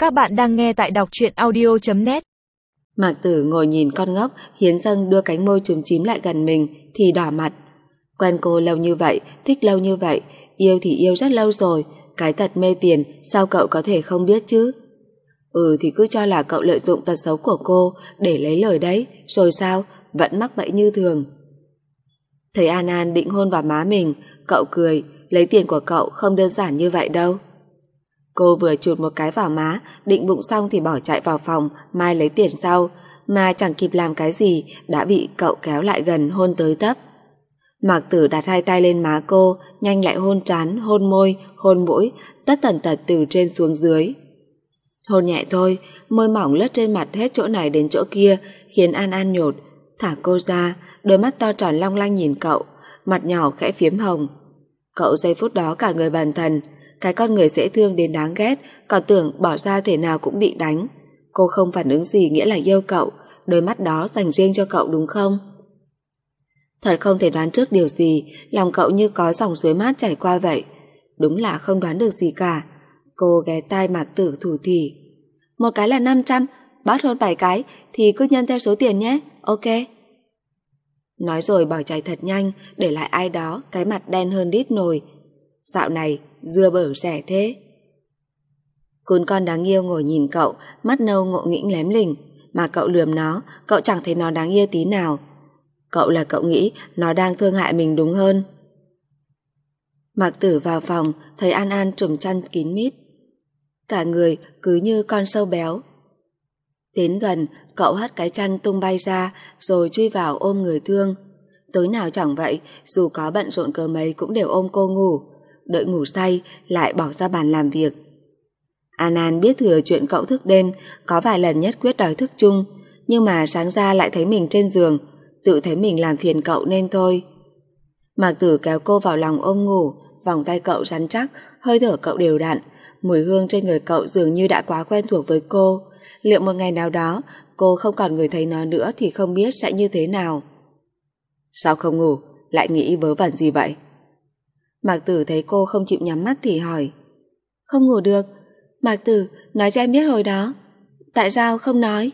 Các bạn đang nghe tại đọc truyện audio.net. Mạc Tử ngồi nhìn con ngốc, Hiến Dâng đưa cánh môi chúm chím lại gần mình thì đỏ mặt. Quen cô lâu như vậy, thích lâu như vậy, yêu thì yêu rất lâu rồi, cái tật mê tiền sao cậu có thể không biết chứ? Thì cứ cho là cậu lợi dụng tật xấu của cô để lấy lời đấy, rồi sao, vẫn mắc bẫy như thường. Thấy An An định hôn vào má mình, cậu cười, lấy tiền của cậu không đơn giản như vậy đâu. Cô vừa chụt một cái vào má, định bụng xong thì bỏ chạy vào phòng mai lấy tiền sau, mà chẳng kịp làm cái gì đã bị cậu kéo lại gần hôn tới tấp. Mạc Tử đặt hai tay lên má cô, nhanh lại hôn trán, hôn môi, hôn mũi, tất tần tật từ trên xuống dưới. Hôn nhẹ thôi, môi mỏng lướt trên mặt hết chỗ này đến chỗ kia, khiến An An nhột, thả cô ra, đôi mắt to tròn long lanh nhìn cậu, mặt nhỏ khẽ phiếm hồng. Cậu giây phút đó cả người bần thần, cái con người dễ thương đến đáng ghét, còn tưởng bỏ ra thể nào cũng bị đánh. Cô không phản ứng gì nghĩa là yêu cậu, đôi mắt đó dành riêng cho cậu đúng không? Thật không thể đoán trước điều gì, lòng cậu như có dòng suối mát chảy qua vậy. Đúng là không đoán được gì cả. Cô ghé tai Mạc Tử thủ thỉ. Một cái là 500, bắt hôn 7 cái thì cứ nhân theo số tiền nhé, ok. Nói rồi bỏ chạy thật nhanh, để lại ai đó cái mặt đen hơn đít nồi. Dạo này dưa bở rẻ thế. Cún con đáng yêu ngồi nhìn cậu, mắt nâu ngộ nghĩnh lém lỉnh, mà cậu lườm nó, cậu chẳng thấy nó đáng yêu tí nào. Cậu là cậu nghĩ nó đang thương hại mình đúng hơn. Mạc Tử vào phòng, thấy An An trùm chăn kín mít, cả người cứ như con sâu béo. Đến gần, cậu hất cái chăn tung bay ra, rồi chui vào ôm người thương. Tối nào chẳng vậy, dù có bận rộn cỡ mấy cũng đều ôm cô ngủ, đợi ngủ say lại bỏ ra bàn làm việc. An An biết thừa chuyện cậu thức đêm, có vài lần nhất quyết đòi thức chung, nhưng mà sáng ra lại thấy mình trên giường, tự thấy mình làm phiền cậu nên thôi. Mạc Tử kéo cô vào lòng ôm ngủ, vòng tay cậu rắn chắc, hơi thở cậu đều đặn, mùi hương trên người cậu dường như đã quá quen thuộc với cô. Liệu một ngày nào đó cô không còn ngửi thấy nó nữa thì không biết sẽ như thế nào. Sao không ngủ, lại nghĩ vớ vẩn gì vậy? Mạc Tử thấy cô không chịu nhắm mắt thì hỏi. Không ngủ được. Mạc Tử, nói cho em biết hồi đó. Tại sao không nói?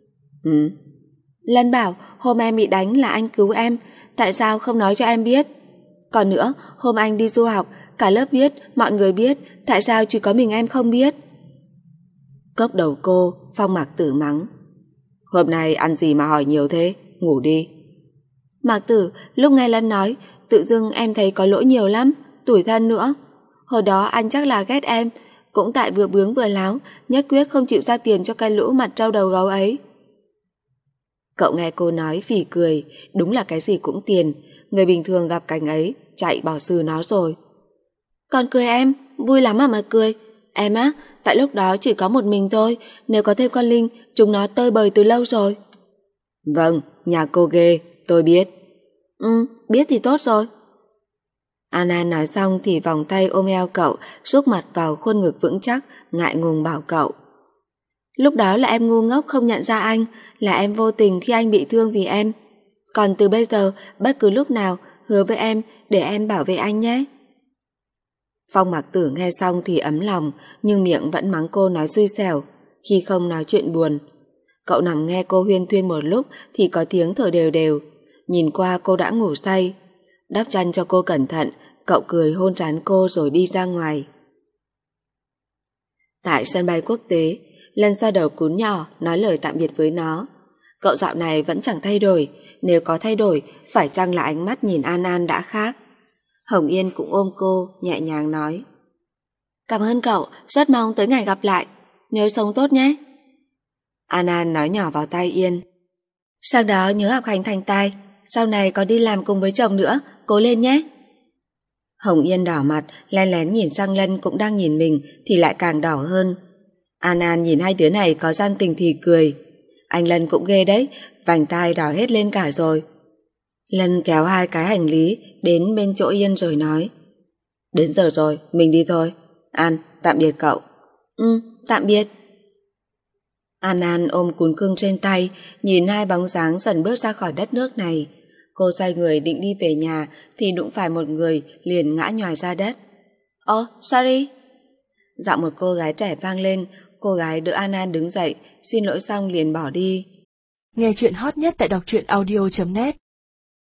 Lân bảo hôm em bị đánh là anh cứu em, tại sao không nói cho em biết? Còn nữa, hôm anh đi du học, cả lớp biết, mọi người biết, tại sao chỉ có mình em không biết? Cốc đầu cô, Phong Mạc Tử mắng. Hôm nay ăn gì mà hỏi nhiều thế, ngủ đi. Mạc Tử, lúc nghe Lân nói, tự dưng em thấy có lỗi nhiều lắm, tủi thân nữa. Hồi đó anh chắc là ghét em, cũng tại vừa bướng vừa láo, nhất quyết không chịu ra tiền cho cái lũ mặt trâu đầu gấu ấy. Cậu nghe cô nói phì cười, đúng là cái gì cũng tiền, người bình thường gặp cảnh ấy, chạy bỏ xừ nó rồi. Còn cười em, vui lắm mà cười. Em á, tại lúc đó chỉ có một mình thôi, nếu có thêm con Linh, chúng nó tơi bời từ lâu rồi. Vâng, nhà cô ghê, tôi biết. Biết thì tốt rồi. Anna nói xong thì vòng tay ôm eo cậu, rúc mặt vào khuôn ngực vững chắc, ngại ngùng bảo cậu. Lúc đó là em ngu ngốc không nhận ra anh, là em vô tình khi anh bị thương vì em. Còn từ bây giờ, bất cứ lúc nào, hứa với em để em bảo vệ anh nhé. Phong Mạc Tử nghe xong thì ấm lòng, nhưng miệng vẫn mắng cô nói xui xẻo, khi không nói chuyện buồn. Cậu nằm nghe cô huyên thuyên một lúc thì có tiếng thở đều đều. Nhìn qua cô đã ngủ say. Đắp chăn cho cô cẩn thận, cậu cười hôn trán cô rồi đi ra ngoài. Tại sân bay quốc tế, Lân xoa đầu cún nhỏ nói lời tạm biệt với nó. Cậu dạo này vẫn chẳng thay đổi, nếu có thay đổi phải chăng là ánh mắt nhìn An An đã khác. Hồng Yên cũng ôm cô, nhẹ nhàng nói. Cảm ơn cậu, rất mong tới ngày gặp lại, nhớ sống tốt nhé. An An nói nhỏ vào tai Yên. Sau đó nhớ học hành thành tài, sau này có đi làm cùng với chồng nữa, cố lên nhé. Hồng Yên đỏ mặt, lén lén nhìn sang Lân cũng đang nhìn mình thì lại càng đỏ hơn. An An nhìn hai đứa này có gian tình thì cười. Anh Lân cũng ghê đấy, vành tai đỏ hết lên cả rồi. Lân kéo hai cái hành lý đến bên chỗ Yên rồi nói. Đến giờ rồi, mình đi thôi. An, tạm biệt cậu. Tạm biệt. An An ôm cún cưng trên tay, nhìn hai bóng dáng dần bước ra khỏi đất nước này. Cô xoay người định đi về nhà thì đụng phải một người liền ngã nhòi ra đất. Sorry. Giọng một cô gái trẻ vang lên, cô gái đỡ An An đứng dậy, xin lỗi xong liền bỏ đi. Nghe chuyện hot nhất tại đọc truyện audio.net